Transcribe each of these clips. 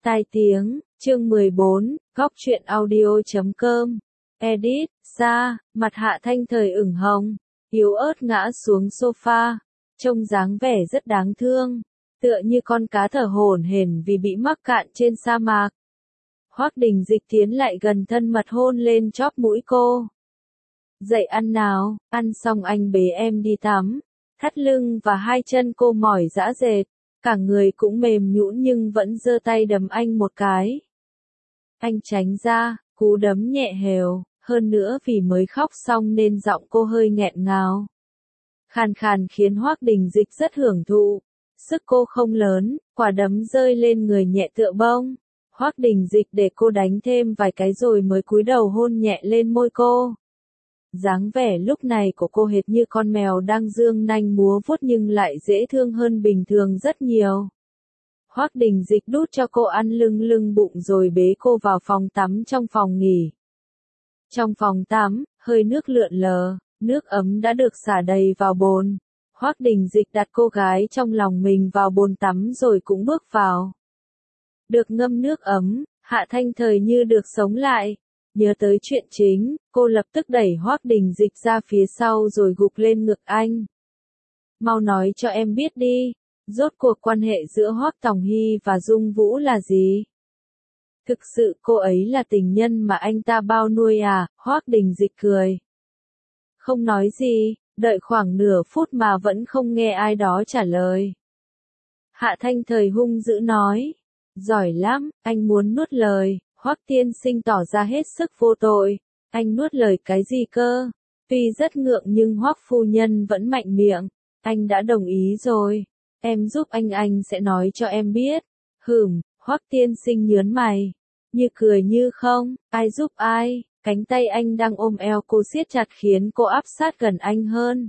Tai tiếng, chương 14, góc truyện audio.com. Edit, Sa, mặt Hạ Thanh Thời ửng hồng, yếu ớt ngã xuống sofa, trông dáng vẻ rất đáng thương, tựa như con cá thở hổn hển vì bị mắc cạn trên sa mạc. Hoắc Đình Dịch tiến lại gần thân mật hôn lên chóp mũi cô. Dậy ăn nào, ăn xong anh bế em đi tắm. Thắt lưng và hai chân cô mỏi rã rệt, cả người cũng mềm nhũn nhưng vẫn giơ tay đấm anh một cái. Anh tránh ra, cú đấm nhẹ hều, hơn nữa vì mới khóc xong nên giọng cô hơi nghẹn ngào. Khàn khàn khiến Hoắc Đình Dịch rất hưởng thụ. Sức cô không lớn, quả đấm rơi lên người nhẹ tựa bông. Hoắc Đình Dịch để cô đánh thêm vài cái rồi mới cúi đầu hôn nhẹ lên môi cô. Dáng vẻ lúc này của cô hệt như con mèo đang dương nanh múa vuốt nhưng lại dễ thương hơn bình thường rất nhiều. Hoắc Đình Dịch đút cho cô ăn lưng bụng rồi bế cô vào phòng tắm trong phòng nghỉ. Trong phòng tắm, hơi nước lượn lờ, nước ấm đã được xả đầy vào bồn. Hoắc Đình Dịch đặt cô gái trong lòng mình vào bồn tắm rồi cũng bước vào. Được ngâm nước ấm, Hạ Thanh Thời như được sống lại. Nhớ tới chuyện chính, cô lập tức đẩy Hoắc Đình Dịch ra phía sau rồi gục lên ngực anh. Mau nói cho em biết đi, rốt cuộc quan hệ giữa Hoắc Tòng Hy và Dung Vũ là gì? Thực sự cô ấy là tình nhân mà anh ta bao nuôi à? Hoắc Đình Dịch cười. Không nói gì, đợi khoảng nửa phút mà vẫn không nghe ai đó trả lời. Hạ Thanh Thời hung dữ nói. Giỏi lắm, anh muốn nuốt lời. Hoắc tiên sinh tỏ ra hết sức vô tội. Anh nuốt lời cái gì cơ? Tuy rất ngượng nhưng Hoắc phu nhân vẫn mạnh miệng. Anh đã đồng ý rồi. Em giúp anh sẽ nói cho em biết. Hoắc tiên sinh nhớn mày. Như cười như không, ai giúp ai? Cánh tay anh đang ôm eo cô siết chặt khiến cô áp sát gần anh hơn.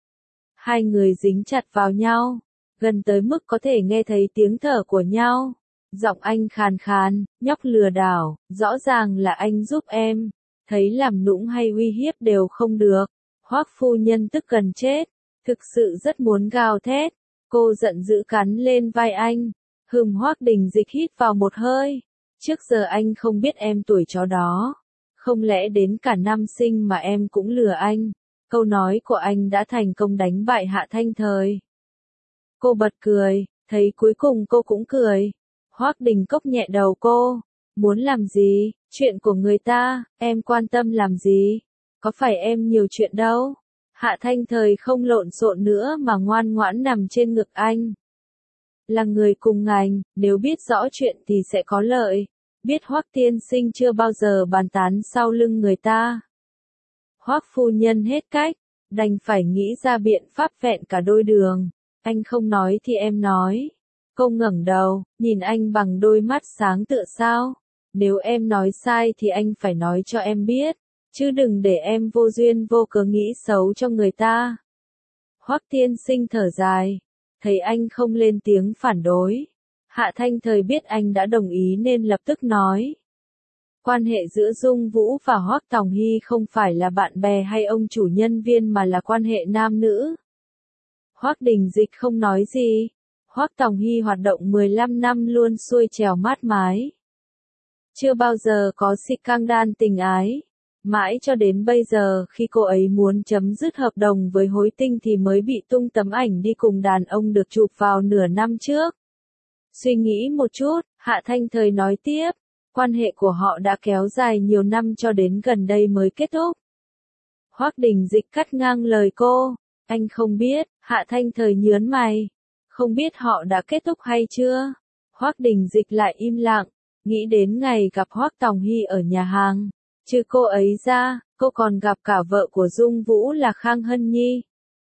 Hai người dính chặt vào nhau, gần tới mức có thể nghe thấy tiếng thở của nhau. Giọng anh khàn khàn, nhóc lừa đảo, rõ ràng là anh giúp em. Thấy làm nũng hay uy hiếp đều không được. Hoắc phu nhân tức gần chết, thực sự rất muốn gào thét. Cô giận dữ cắn lên vai anh. Hoắc Đình Dịch hít vào một hơi. Trước giờ anh không biết em tuổi chó đó. Không lẽ đến cả năm sinh mà em cũng lừa anh? Câu nói của anh đã thành công đánh bại Hạ Thanh Thời. Cô bật cười, thấy cuối cùng cô cũng cười. Hoắc Đình cốc nhẹ đầu cô. Muốn làm gì? Chuyện của người ta, em quan tâm làm gì? Có phải em nhiều chuyện đâu? Hạ Thanh Thời không lộn xộn nữa mà ngoan ngoãn nằm trên ngực anh. Là người cùng ngành, nếu biết rõ chuyện thì sẽ có lợi. Biết Hoắc tiên sinh chưa bao giờ bàn tán sau lưng người ta. Hoắc phu nhân hết cách, đành phải nghĩ ra biện pháp vẹn cả đôi đường. Anh không nói thì em nói. Cô ngẩng đầu, nhìn anh bằng đôi mắt sáng tựa sao. Nếu em nói sai thì anh phải nói cho em biết, chứ đừng để em vô duyên vô cớ nghĩ xấu cho người ta. Hoắc tiên sinh thở dài, thấy anh không lên tiếng phản đối. Hạ Thanh Thời biết anh đã đồng ý nên lập tức nói. Quan hệ giữa Dung Vũ và Hoắc Tòng Hy không phải là bạn bè hay ông chủ nhân viên mà là quan hệ nam nữ. Hoắc Đình Dịch không nói gì. Hoắc Tòng Hy hoạt động 15 năm luôn xuôi trèo mát mái. Chưa bao giờ có scandal tình ái. Mãi cho đến bây giờ khi cô ấy muốn chấm dứt hợp đồng với Hối Tinh thì mới bị tung tấm ảnh đi cùng đàn ông được chụp vào nửa năm trước. Suy nghĩ một chút, Hạ Thanh Thời nói tiếp, quan hệ của họ đã kéo dài nhiều năm cho đến gần đây mới kết thúc. Hoắc Đình Dịch cắt ngang lời cô, anh không biết. Hạ Thanh Thời nhớn mày, không biết họ đã kết thúc hay chưa. Hoắc Đình Dịch lại im lặng, nghĩ đến ngày gặp Hoắc Tòng Hy ở nhà hàng. Chứ cô ấy ra, cô còn gặp cả vợ của Dung Vũ là Khang Hân Nhi.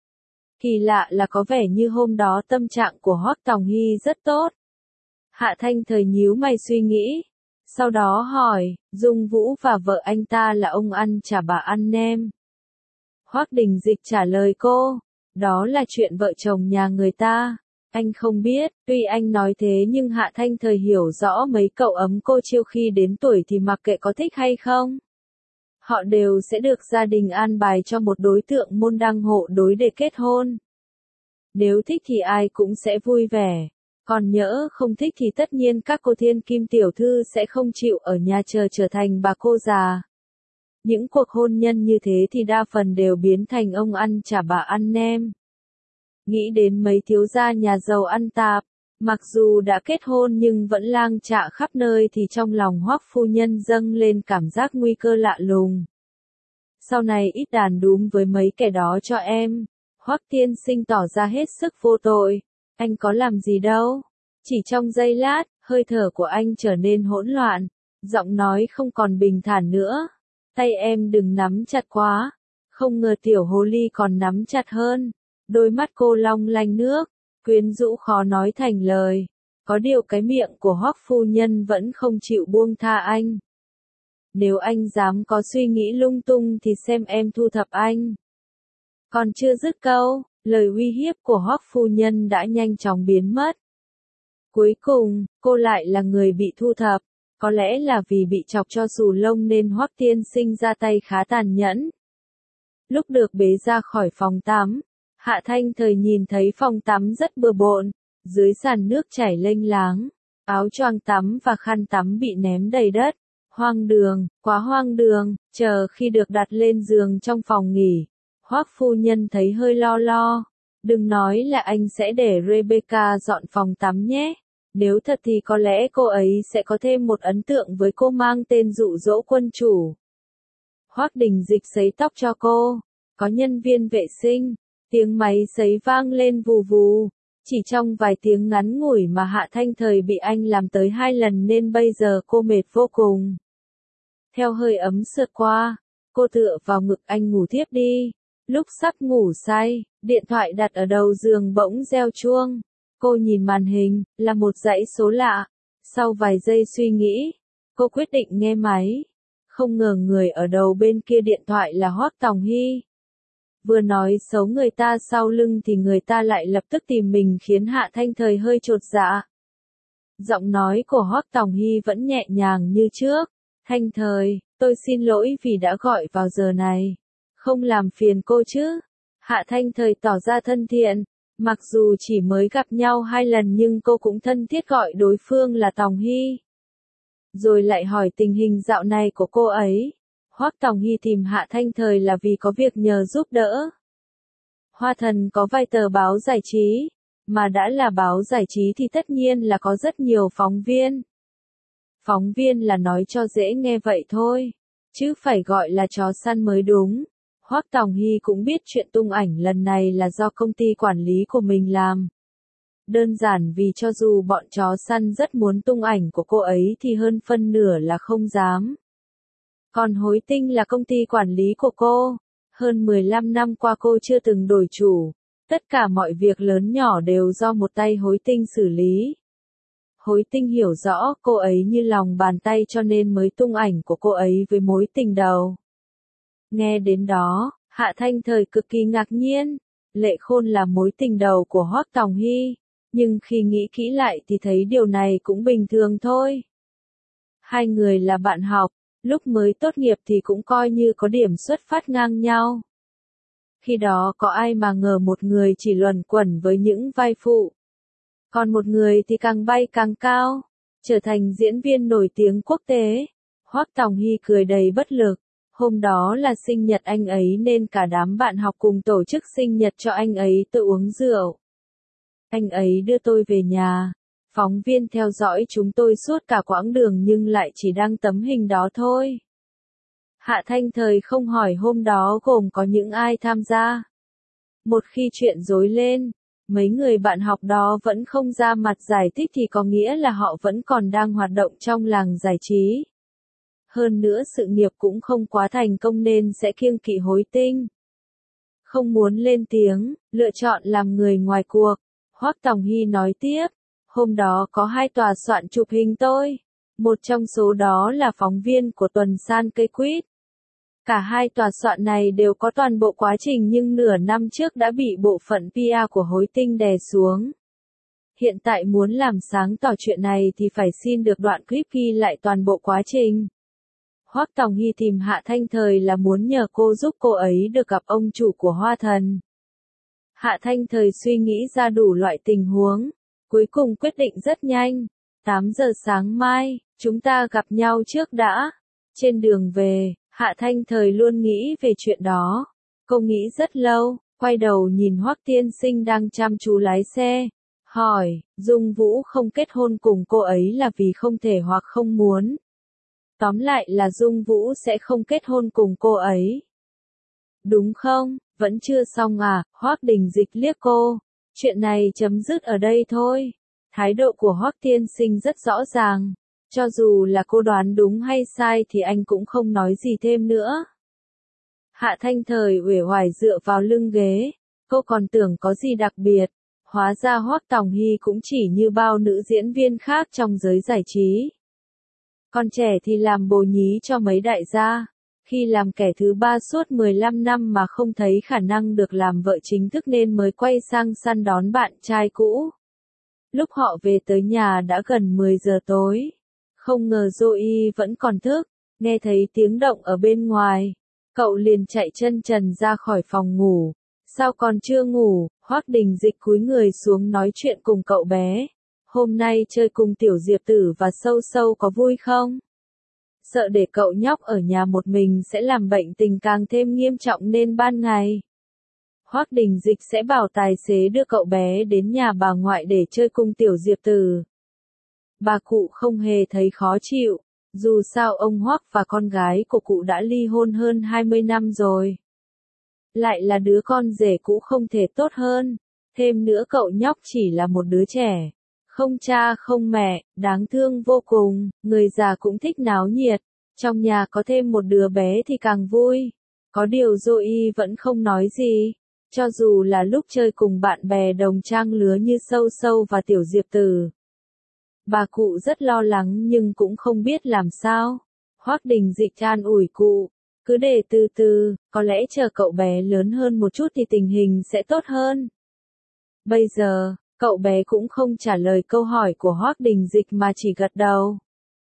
Kỳ lạ là có vẻ như hôm đó tâm trạng của Hoắc Tòng Hy rất tốt. Hạ Thanh Thời nhíu mày suy nghĩ. Sau đó hỏi, Dung Vũ và vợ anh ta là ông ăn chả bà ăn nem. Hoắc Đình Dịch trả lời cô, đó là chuyện vợ chồng nhà người ta. Anh không biết, tuy anh nói thế nhưng Hạ Thanh Thời hiểu rõ mấy cậu ấm cô chiêu khi đến tuổi thì mặc kệ có thích hay không. Họ đều sẽ được gia đình an bài cho một đối tượng môn đăng hộ đối để kết hôn. Nếu thích thì ai cũng sẽ vui vẻ. Còn nhỡ không thích thì tất nhiên các cô thiên kim tiểu thư sẽ không chịu ở nhà chờ trở thành bà cô già. Những cuộc hôn nhân như thế thì đa phần đều biến thành ông ăn chả bà ăn nem. Nghĩ đến mấy thiếu gia nhà giàu ăn tạp, mặc dù đã kết hôn nhưng vẫn lang chạ khắp nơi thì trong lòng Hoắc phu nhân dâng lên cảm giác nguy cơ lạ lùng. Sau này ít đàn đúm với mấy kẻ đó cho em. Hoắc tiên sinh tỏ ra hết sức vô tội. Anh có làm gì đâu. Chỉ trong giây lát, hơi thở của anh trở nên hỗn loạn. Giọng nói không còn bình thản nữa. Tay em đừng nắm chặt quá. Không ngờ tiểu hồ ly còn nắm chặt hơn. Đôi mắt cô long lanh nước, quyến rũ khó nói thành lời. Có điều cái miệng của Hoắc phu nhân vẫn không chịu buông tha anh. Nếu anh dám có suy nghĩ lung tung thì xem em thu thập anh. Còn chưa dứt câu, lời uy hiếp của Hoắc phu nhân đã nhanh chóng biến mất. Cuối cùng, cô lại là người bị thu thập. Có lẽ là vì bị chọc cho xù lông nên Hoắc tiên sinh ra tay khá tàn nhẫn. Lúc được bế ra khỏi phòng tắm, Hạ Thanh Thời nhìn thấy phòng tắm rất bừa bộn, dưới sàn nước chảy lênh láng, áo choàng tắm và khăn tắm bị ném đầy đất. Hoang đường, quá hoang đường. Chờ khi được đặt lên giường trong phòng nghỉ, Hoắc phu nhân thấy hơi lo lo. Đừng nói là anh sẽ để Rebecca dọn phòng tắm nhé. Nếu thật thì có lẽ cô ấy sẽ có thêm một ấn tượng với cô mang tên dụ dỗ quân chủ. Hoắc Đình Dịch sấy tóc cho cô. Có nhân viên vệ sinh. Tiếng máy sấy vang lên vù vù. Chỉ trong vài tiếng ngắn ngủi mà Hạ Thanh Thời bị anh làm tới 2 lần nên bây giờ cô mệt vô cùng. Theo hơi ấm sượt qua, cô tựa vào ngực anh ngủ thiếp đi. Lúc sắp ngủ say, điện thoại đặt ở đầu giường bỗng reo chuông. Cô nhìn màn hình, là một dãy số lạ. Sau vài giây suy nghĩ, cô quyết định nghe máy. Không ngờ người ở đầu bên kia điện thoại là Hoắc Tòng Hy. Vừa nói xấu người ta sau lưng thì người ta lại lập tức tìm mình khiến Hạ Thanh Thời hơi chột dạ. Giọng nói của Hoắc Tòng Hy vẫn nhẹ nhàng như trước. Thanh Thời, tôi xin lỗi vì đã gọi vào giờ này. Không làm phiền cô chứ? Hạ Thanh Thời tỏ ra thân thiện. Mặc dù chỉ mới gặp nhau 2 lần nhưng cô cũng thân thiết gọi đối phương là Tòng Hy. Rồi lại hỏi tình hình dạo này của cô ấy. Hoắc Tòng Hy tìm Hạ Thanh Thời là vì có việc nhờ giúp đỡ. Hoa Thần có vài tờ báo giải trí, mà đã là báo giải trí thì tất nhiên là có rất nhiều phóng viên. Phóng viên là nói cho dễ nghe vậy thôi, chứ phải gọi là chó săn mới đúng. Hoắc Tòng Hy cũng biết chuyện tung ảnh lần này là do công ty quản lý của mình làm. Đơn giản vì cho dù bọn chó săn rất muốn tung ảnh của cô ấy thì hơn phân nửa là không dám. Còn Hối Tinh là công ty quản lý của cô. Hơn 15 năm qua cô chưa từng đổi chủ. Tất cả mọi việc lớn nhỏ đều do một tay Hối Tinh xử lý. Hối Tinh hiểu rõ cô ấy như lòng bàn tay cho nên mới tung ảnh của cô ấy với mối tình đầu. Nghe đến đó, Hạ Thanh Thời cực kỳ ngạc nhiên. Lệ Khôn là mối tình đầu của Hoắc Tòng Hy. Nhưng khi nghĩ kỹ lại thì thấy điều này cũng bình thường thôi. Hai người là bạn học. Lúc mới tốt nghiệp thì cũng coi như có điểm xuất phát ngang nhau. Khi đó có ai mà ngờ một người chỉ luẩn quẩn với những vai phụ. Còn một người thì càng bay càng cao, trở thành diễn viên nổi tiếng quốc tế. Hoắc Tòng Hy cười đầy bất lực. Hôm đó là sinh nhật anh ấy nên cả đám bạn học cùng tổ chức sinh nhật cho anh ấy tự uống rượu. Anh ấy đưa tôi về nhà. Phóng viên theo dõi chúng tôi suốt cả quãng đường nhưng lại chỉ đăng tấm hình đó thôi. Hạ Thanh Thời không hỏi hôm đó gồm có những ai tham gia. Một khi chuyện rối lên, mấy người bạn học đó vẫn không ra mặt giải thích thì có nghĩa là họ vẫn còn đang hoạt động trong làng giải trí. Hơn nữa sự nghiệp cũng không quá thành công nên sẽ kiêng kỵ Hối Tinh. Không muốn lên tiếng, lựa chọn làm người ngoài cuộc. Hoắc Tòng Hy nói tiếp. Hôm đó có 2 tòa soạn chụp hình tôi. Một trong số đó là phóng viên của tuần san cây quýt. Cả 2 tòa soạn này đều có toàn bộ quá trình nhưng nửa năm trước đã bị bộ phận PR của Hối Tinh đè xuống. Hiện tại muốn làm sáng tỏ chuyện này thì phải xin được đoạn clip ghi lại toàn bộ quá trình. Hoắc Tòng Hy tìm Hạ Thanh Thời là muốn nhờ cô giúp cô ấy được gặp ông chủ của Hoa Thần. Hạ Thanh Thời suy nghĩ ra đủ loại tình huống. Cuối cùng quyết định rất nhanh. 8 giờ sáng mai, chúng ta gặp nhau trước đã. Trên đường về, Hạ Thanh Thời luôn nghĩ về chuyện đó. Cô nghĩ rất lâu, quay đầu nhìn Hoắc tiên sinh đang chăm chú lái xe. Hỏi, Dung Vũ không kết hôn cùng cô ấy là vì không thể hoặc không muốn. Tóm lại là Dung Vũ sẽ không kết hôn cùng cô ấy. Đúng không, vẫn chưa xong à, Hoắc Đình Dịch liếc cô. Chuyện này chấm dứt ở đây thôi. Thái độ của Hoắc tiên sinh rất rõ ràng. Cho dù là cô đoán đúng hay sai thì anh cũng không nói gì thêm nữa. Hạ Thanh Thời uể oải dựa vào lưng ghế. Cô còn tưởng có gì đặc biệt. Hóa ra Hoắc Tòng Hy cũng chỉ như bao nữ diễn viên khác trong giới giải trí. Còn trẻ thì làm bồ nhí cho mấy đại gia. Khi làm kẻ thứ ba suốt 15 năm mà không thấy khả năng được làm vợ chính thức nên mới quay sang săn đón bạn trai cũ. Lúc họ về tới nhà đã gần 10 giờ tối. Không ngờ Zoe vẫn còn thức, nghe thấy tiếng động ở bên ngoài. Cậu liền chạy chân trần ra khỏi phòng ngủ. Sao còn chưa ngủ? Hoắc Đình Dịch cúi người xuống nói chuyện cùng cậu bé. Hôm nay chơi cùng Tiểu Diệp Tử và Sâu Sâu có vui không? Sợ để cậu nhóc ở nhà một mình sẽ làm bệnh tình càng thêm nghiêm trọng nên ban ngày. Hoắc Đình Dịch sẽ bảo tài xế đưa cậu bé đến nhà bà ngoại để chơi cùng Tiểu Diệp Tử. Bà cụ không hề thấy khó chịu, dù sao ông Hoắc và con gái của cụ đã ly hôn hơn 20 năm rồi. Lại là đứa con rể cũ không thể tốt hơn, thêm nữa cậu nhóc chỉ là một đứa trẻ. Không cha không mẹ, đáng thương vô cùng, người già cũng thích náo nhiệt. Trong nhà có thêm một đứa bé thì càng vui. Có điều Zoe vẫn không nói gì. Cho dù là lúc chơi cùng bạn bè đồng trang lứa như Sâu Sâu và Tiểu Diệp Tử. Bà cụ rất lo lắng nhưng cũng không biết làm sao. Hoắc Đình Dịch an ủi cụ. Cứ để từ từ, có lẽ chờ cậu bé lớn hơn một chút thì tình hình sẽ tốt hơn. Bây giờ, cậu bé cũng không trả lời câu hỏi của Hoắc Đình Dịch mà chỉ gật đầu.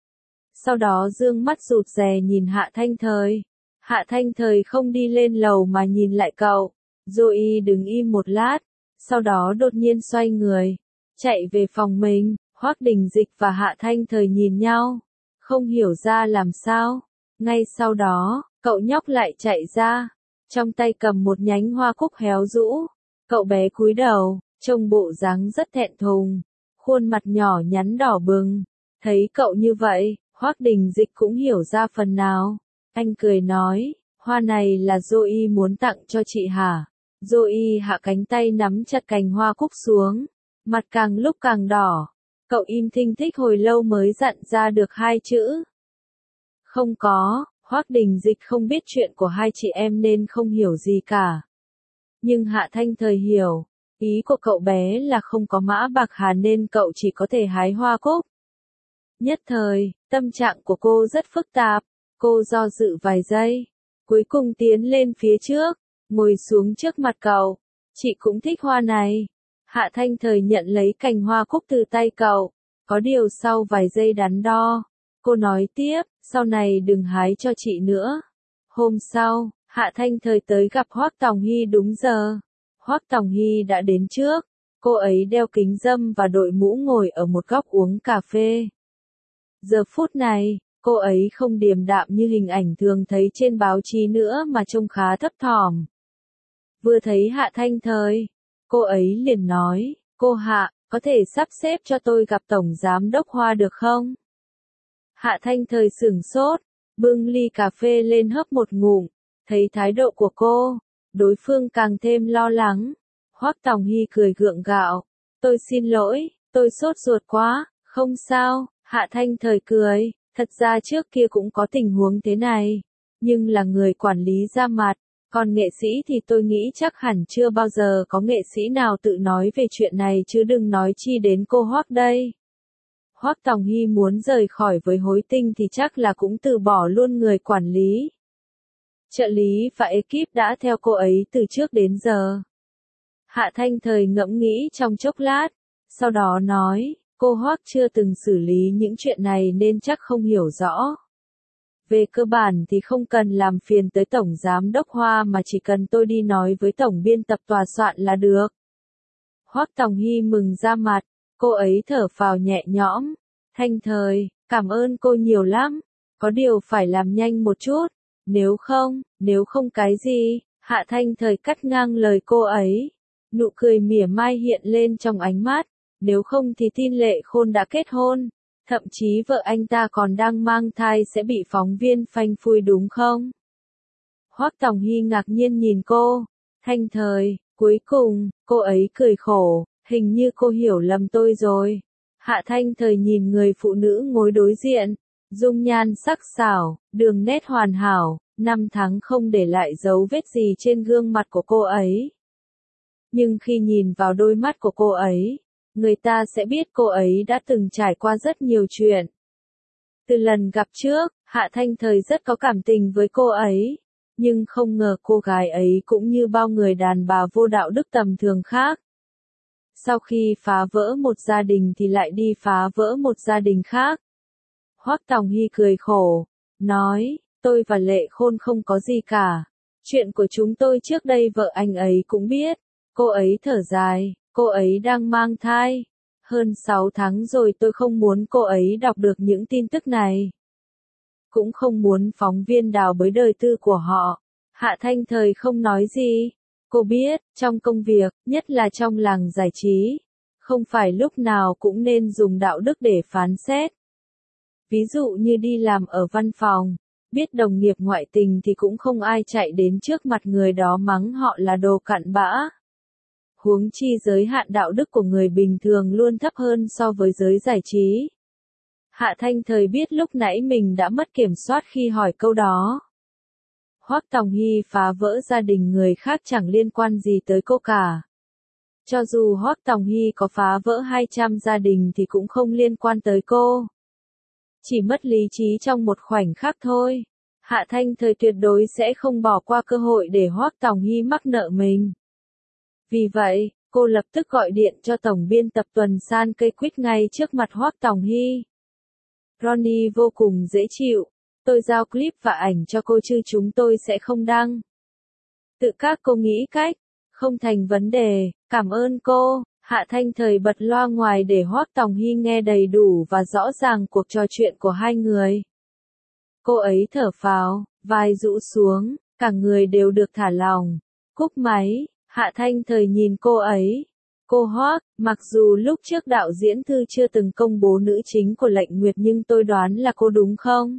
Sau đó dương mắt rụt rè nhìn Hạ Thanh Thời. Hạ Thanh Thời không đi lên lầu mà nhìn lại cậu. Zoe đứng im một lát, sau đó đột nhiên xoay người, chạy về phòng mình. Hoắc Đình Dịch và Hạ Thanh Thời nhìn nhau, không hiểu ra làm sao. Ngay sau đó, cậu nhóc lại chạy ra, trong tay cầm một nhánh hoa cúc héo rũ. Cậu bé cúi đầu, trông bộ dáng rất thẹn thùng, khuôn mặt nhỏ nhắn đỏ bừng. Thấy cậu như vậy, Hoắc Đình Dịch cũng hiểu ra phần nào. Anh cười nói, hoa này là Zoe muốn tặng cho chị hả? Zoe hạ cánh tay nắm chặt cành hoa cúc xuống, mặt càng lúc càng đỏ. Cậu im thinh thích hồi lâu mới dặn ra được hai chữ. Không có, Hoắc Đình Dịch không biết chuyện của hai chị em nên không hiểu gì cả. Nhưng Hạ Thanh Thời hiểu, ý của cậu bé là không có mã bạc hà nên cậu chỉ có thể hái hoa cúc. Nhất thời, tâm trạng của cô rất phức tạp, cô do dự vài giây, cuối cùng tiến lên phía trước, ngồi xuống trước mặt cậu. Chị cũng thích hoa này. Hạ Thanh Thời nhận lấy cành hoa cúc từ tay cậu, có điều sau vài giây đắn đo, cô nói tiếp, sau này đừng hái cho chị nữa. Hôm sau, Hạ Thanh Thời tới gặp Hoắc Tòng Hy đúng giờ. Hoắc Tòng Hy đã đến trước, cô ấy đeo kính râm và đội mũ ngồi ở một góc uống cà phê. Giờ phút này, cô ấy không điềm đạm như hình ảnh thường thấy trên báo chí nữa mà trông khá thấp thỏm. Vừa thấy Hạ Thanh Thời, cô ấy liền nói, cô Hạ, có thể sắp xếp cho tôi gặp Tổng Giám đốc Hoa được không? Hạ Thanh Thời sửng sốt, bưng ly cà phê lên hớp một ngụm, thấy thái độ của cô, đối phương càng thêm lo lắng. Hoắc Tòng Hy cười gượng gạo, tôi xin lỗi, tôi sốt ruột quá, không sao. Hạ Thanh Thời cười, thật ra trước kia cũng có tình huống thế này, nhưng là người quản lý ra mặt, còn nghệ sĩ thì tôi nghĩ chắc hẳn chưa bao giờ có nghệ sĩ nào tự nói về chuyện này chứ đừng nói chi đến cô Hoắc đây. Hoắc Tòng Hy muốn rời khỏi với Hối Tinh thì chắc là cũng từ bỏ luôn người quản lý. Trợ lý và ekip đã theo cô ấy từ trước đến giờ. Hạ Thanh Thời ngẫm nghĩ trong chốc lát, sau đó nói, cô Hoắc chưa từng xử lý những chuyện này nên chắc không hiểu rõ. Về cơ bản thì không cần làm phiền tới Tổng Giám đốc Hoa mà chỉ cần tôi đi nói với Tổng biên tập tòa soạn là được. Hoắc Tòng Hy mừng ra mặt, Cô ấy thở phào nhẹ nhõm. Thanh Thời, cảm ơn cô nhiều lắm. Có điều phải làm nhanh một chút. Nếu không cái gì, Hạ Thanh Thời cắt ngang lời cô ấy. Nụ cười mỉa mai hiện lên trong ánh mắt. Nếu không thì tin Lệ Khôn đã kết hôn. Thậm chí vợ anh ta còn đang mang thai sẽ bị phóng viên phanh phui đúng không? Hoắc Tòng Hy ngạc nhiên nhìn cô. Thanh Thời, cuối cùng, cô ấy cười khổ. Hình như cô hiểu lầm tôi rồi. Hạ Thanh Thời nhìn người phụ nữ ngồi đối diện. Dung nhan sắc sảo, đường nét hoàn hảo, 5 tháng không để lại dấu vết gì trên gương mặt của cô ấy. Nhưng khi nhìn vào đôi mắt của cô ấy, người ta sẽ biết cô ấy đã từng trải qua rất nhiều chuyện. Từ lần gặp trước, Hạ Thanh Thời rất có cảm tình với cô ấy. Nhưng không ngờ cô gái ấy cũng như bao người đàn bà vô đạo đức tầm thường khác. Sau khi phá vỡ một gia đình thì lại đi phá vỡ một gia đình khác. Hoắc Tòng Hy cười khổ, nói, tôi và Lệ Khôn không có gì cả. Chuyện của chúng tôi trước đây vợ anh ấy cũng biết. Cô ấy thở dài, cô ấy đang mang thai. Hơn 6 tháng rồi tôi không muốn cô ấy đọc được những tin tức này. Cũng không muốn phóng viên đào bới đời tư của họ. Hạ Thanh Thời không nói gì. Cô biết, trong công việc, nhất là trong làng giải trí, không phải lúc nào cũng nên dùng đạo đức để phán xét. Ví dụ như đi làm ở văn phòng, biết đồng nghiệp ngoại tình thì cũng không ai chạy đến trước mặt người đó mắng họ là đồ cặn bã. Huống chi giới hạn đạo đức của người bình thường luôn thấp hơn so với giới giải trí. Hạ Thanh Thời biết lúc nãy mình đã mất kiểm soát khi hỏi câu đó. Hoắc Tòng Hy phá vỡ gia đình người khác chẳng liên quan gì tới cô cả. Cho dù Hoắc Tòng Hy có phá vỡ 200 gia đình thì cũng không liên quan tới cô. Chỉ mất lý trí trong một khoảnh khắc thôi. Hạ Thanh Thời tuyệt đối sẽ không bỏ qua cơ hội để Hoắc Tòng Hy mắc nợ mình. Vì vậy, cô lập tức gọi điện cho tổng biên tập tuần san cây quýt ngay trước mặt Hoắc Tòng Hy. Ronnie vô cùng dễ chịu. Tôi giao clip và ảnh cho cô chứ chúng tôi sẽ không đăng. Tự các cô nghĩ cách. Không thành vấn đề, cảm ơn cô. Hạ Thanh Thời bật loa ngoài để Hoắc Tòng Hy nghe đầy đủ và rõ ràng cuộc trò chuyện của hai người. Cô ấy thở phào, vai rũ xuống, cả người đều được thả lỏng. Cúp máy, Hạ Thanh Thời nhìn cô ấy. Cô Hoắc, mặc dù lúc trước đạo diễn Thư chưa từng công bố nữ chính của Lệnh Nguyệt nhưng tôi đoán là cô đúng không?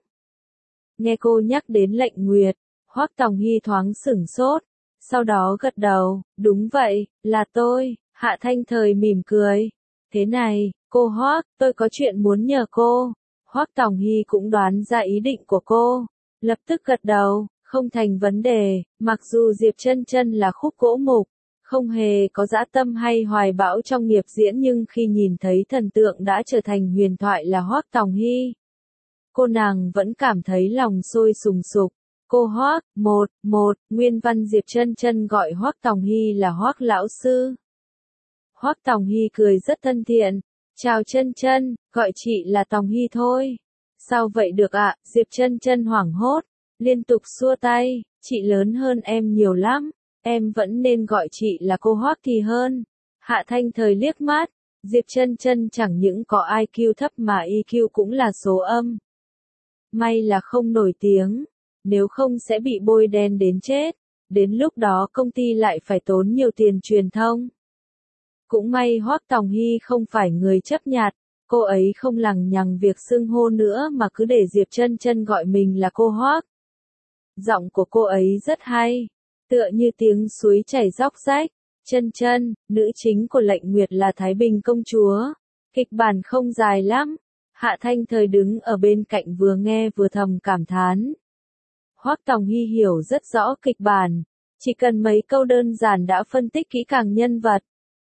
Nghe cô nhắc đến Lệnh Nguyệt, Hoắc Tòng Hy thoáng sửng sốt, sau đó gật đầu, đúng vậy, là tôi. Hạ Thanh Thời mỉm cười. Thế này, cô Hoắc, tôi có chuyện muốn nhờ cô. Hoắc Tòng Hy cũng đoán ra ý định của cô, lập tức gật đầu, không thành vấn đề, mặc dù Diệp Chân Chân là khúc gỗ mục, không hề có dã tâm hay hoài bão trong nghiệp diễn nhưng khi nhìn thấy thần tượng đã trở thành huyền thoại là Hoắc Tòng Hy, cô nàng vẫn cảm thấy lòng sôi sùng sục. Cô Hoắc, nguyên văn Diệp Chân Chân gọi Hoắc Tòng Hy là Hoắc lão sư. Hoắc Tòng Hy cười rất thân thiện. Chào Chân Chân, gọi chị là Tòng Hy thôi. Sao vậy được ạ? Diệp Chân Chân hoảng hốt, liên tục xua tay, chị lớn hơn em nhiều lắm, em vẫn nên gọi chị là cô Hoắc thì hơn. Hạ Thanh Thời liếc mắt, Diệp Chân Chân chẳng những có IQ thấp mà EQ cũng là số âm. May là không nổi tiếng, nếu không sẽ bị bôi đen đến chết, đến lúc đó công ty lại phải tốn nhiều tiền truyền thông. Cũng may Hoắc Tòng Hy không phải người chấp nhặt, cô ấy không lằng nhằng việc xưng hô nữa mà cứ để Diệp Chân Chân gọi mình là cô Hoắc. Giọng của cô ấy rất hay, tựa như tiếng suối chảy róc rách. Chân Chân, nữ chính của Lệnh Nguyệt là Thái Bình công chúa. Kịch bản không dài lắm. Hạ Thanh Thời đứng ở bên cạnh vừa nghe vừa thầm cảm thán. Hoắc Tòng Hy hiểu rất rõ kịch bản, chỉ cần mấy câu đơn giản đã phân tích kỹ càng nhân vật.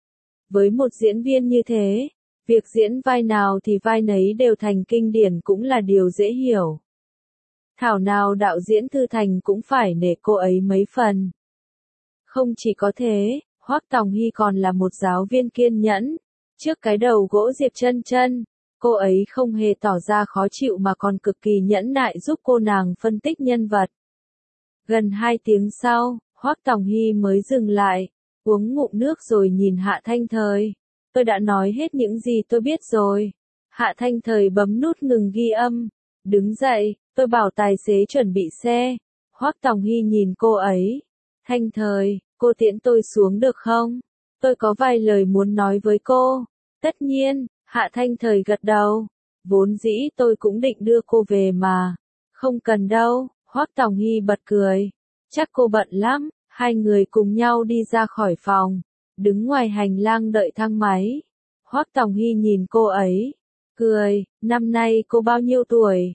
Với một diễn viên như thế, việc diễn vai nào thì vai nấy đều thành kinh điển cũng là điều dễ hiểu. Thảo nào đạo diễn Thư Thành cũng phải nể cô ấy mấy phần. Không chỉ có thế, Hoắc Tòng Hy còn là một giáo viên kiên nhẫn. Trước cái đầu gỗ Diệp Chân Chân, cô ấy không hề tỏ ra khó chịu mà còn cực kỳ nhẫn nại giúp cô nàng phân tích nhân vật. Gần 2 tiếng sau, Hoắc Tòng Hy mới dừng lại, uống ngụm nước rồi nhìn Hạ Thanh Thời. Tôi đã nói hết những gì tôi biết rồi. Hạ Thanh Thời bấm nút ngừng ghi âm. Đứng dậy, tôi bảo tài xế chuẩn bị xe. Hoắc Tòng Hy nhìn cô ấy. Thanh Thời, cô tiễn tôi xuống được không? Tôi có vài lời muốn nói với cô. Tất nhiên, Hạ Thanh Thời gật đầu. Vốn dĩ tôi cũng định đưa cô về mà. Không cần đâu, Hoắc Tòng Hy bật cười. Chắc cô bận lắm. Hai người cùng nhau đi ra khỏi phòng. Đứng ngoài hành lang đợi thang máy. Hoắc Tòng Hy nhìn cô ấy. Cười, năm nay cô bao nhiêu tuổi?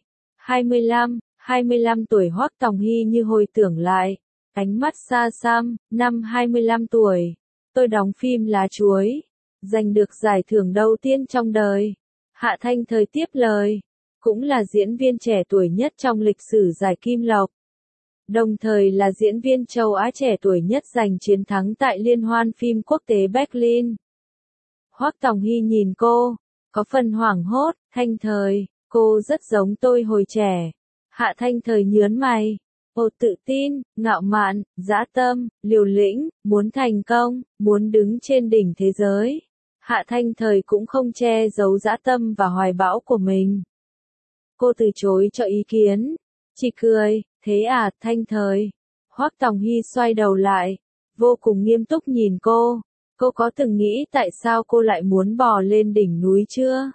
25 tuổi. Hoắc Tòng Hy như hồi tưởng lại. Ánh mắt xa xăm, năm 25 tuổi. Tôi đóng phim Lá Chuối. Giành được giải thưởng đầu tiên trong đời. Hạ Thanh Thời tiếp lời. Cũng là diễn viên trẻ tuổi nhất trong lịch sử giải Kim Lộc. Đồng thời là diễn viên châu Á trẻ tuổi nhất giành chiến thắng tại Liên hoan phim quốc tế Berlin. Hoắc Tòng Hy nhìn cô, có phần hoảng hốt. Thanh Thời, cô rất giống tôi hồi trẻ. Hạ Thanh Thời nhớn mày. Cô tự tin, ngạo mạn, dã tâm, liều lĩnh, muốn thành công, muốn đứng trên đỉnh thế giới. Hạ Thanh Thời cũng không che giấu dã tâm và hoài bão của mình. Cô từ chối cho ý kiến. Chỉ cười, thế à, Thanh Thời. Hoắc Tòng Hy xoay đầu lại, vô cùng nghiêm túc nhìn cô. Cô có từng nghĩ tại sao cô lại muốn bò lên đỉnh núi chưa?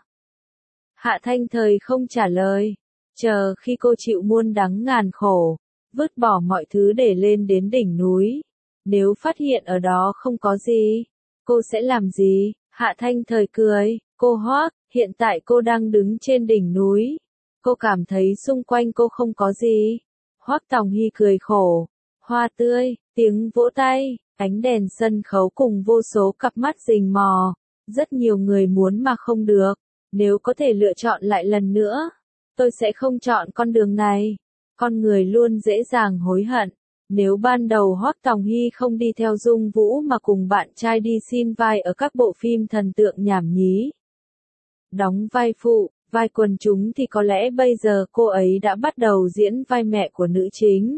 Hạ Thanh Thời không trả lời. Chờ khi cô chịu muôn đắng ngàn khổ, vứt bỏ mọi thứ để lên đến đỉnh núi. Nếu phát hiện ở đó không có gì, cô sẽ làm gì? Hạ Thanh Thời cười, cô Hoắc, hiện tại cô đang đứng trên đỉnh núi. Cô cảm thấy xung quanh cô không có gì. Hoắc Tòng Hy cười khổ. Hoa tươi, tiếng vỗ tay, ánh đèn sân khấu cùng vô số cặp mắt rình mò. Rất nhiều người muốn mà không được. Nếu có thể lựa chọn lại lần nữa, tôi sẽ không chọn con đường này. Con người luôn dễ dàng hối hận. Nếu ban đầu Hoắc Tòng Hy không đi theo Dung Vũ mà cùng bạn trai đi xin vai ở các bộ phim thần tượng nhảm nhí, đóng vai phụ, vai quần chúng thì có lẽ bây giờ cô ấy đã bắt đầu diễn vai mẹ của nữ chính.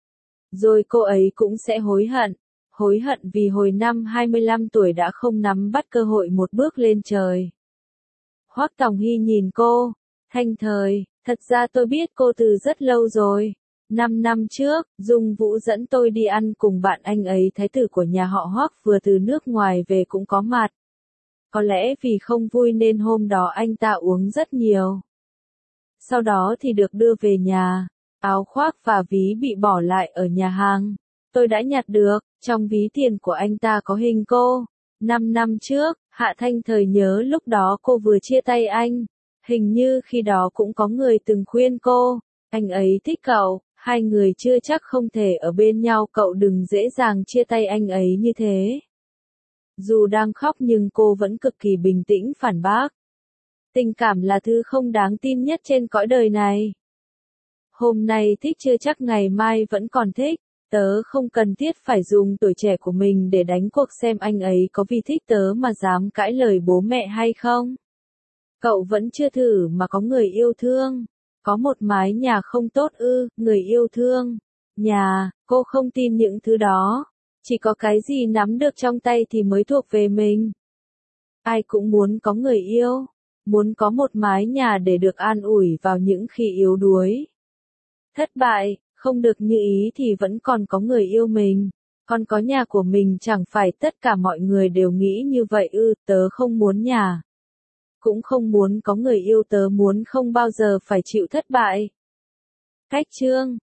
Rồi cô ấy cũng sẽ hối hận vì hồi năm 25 tuổi đã không nắm bắt cơ hội một bước lên trời. Hoắc Tòng Hy nhìn cô, Thanh Thời, thật ra tôi biết cô từ rất lâu rồi. 5 năm trước, Dung Vũ dẫn tôi đi ăn cùng bạn anh ấy, thái tử của nhà họ Hoắc vừa từ nước ngoài về cũng có mặt. Có lẽ vì không vui nên hôm đó anh ta uống rất nhiều. Sau đó thì được đưa về nhà, áo khoác và ví bị bỏ lại ở nhà hàng. Tôi đã nhặt được, trong ví tiền của anh ta có hình cô. 5 năm trước, Hạ Thanh Thời nhớ lúc đó cô vừa chia tay anh. Hình như khi đó cũng có người từng khuyên cô, anh ấy thích cậu, hai người chưa chắc không thể ở bên nhau, cậu đừng dễ dàng chia tay anh ấy như thế. Dù đang khóc nhưng cô vẫn cực kỳ bình tĩnh phản bác. Tình cảm là thứ không đáng tin nhất trên cõi đời này. Hôm nay thích chưa chắc ngày mai vẫn còn thích. Tớ không cần thiết phải dùng tuổi trẻ của mình để đánh cuộc xem anh ấy có vì thích tớ mà dám cãi lời bố mẹ hay không. Cậu vẫn chưa thử mà có người yêu thương. Có một mái nhà không tốt ư, người yêu thương. Nhà, cô không tin những thứ đó. Chỉ có cái gì nắm được trong tay thì mới thuộc về mình. Ai cũng muốn có người yêu. Muốn có một mái nhà để được an ủi vào những khi yếu đuối. Thất bại, không được như ý thì vẫn còn có người yêu mình. Còn có nhà của mình, chẳng phải tất cả mọi người đều nghĩ như vậy ư, tớ không muốn nhà. Cũng không muốn có người yêu, tớ muốn không bao giờ phải chịu thất bại. Cách chương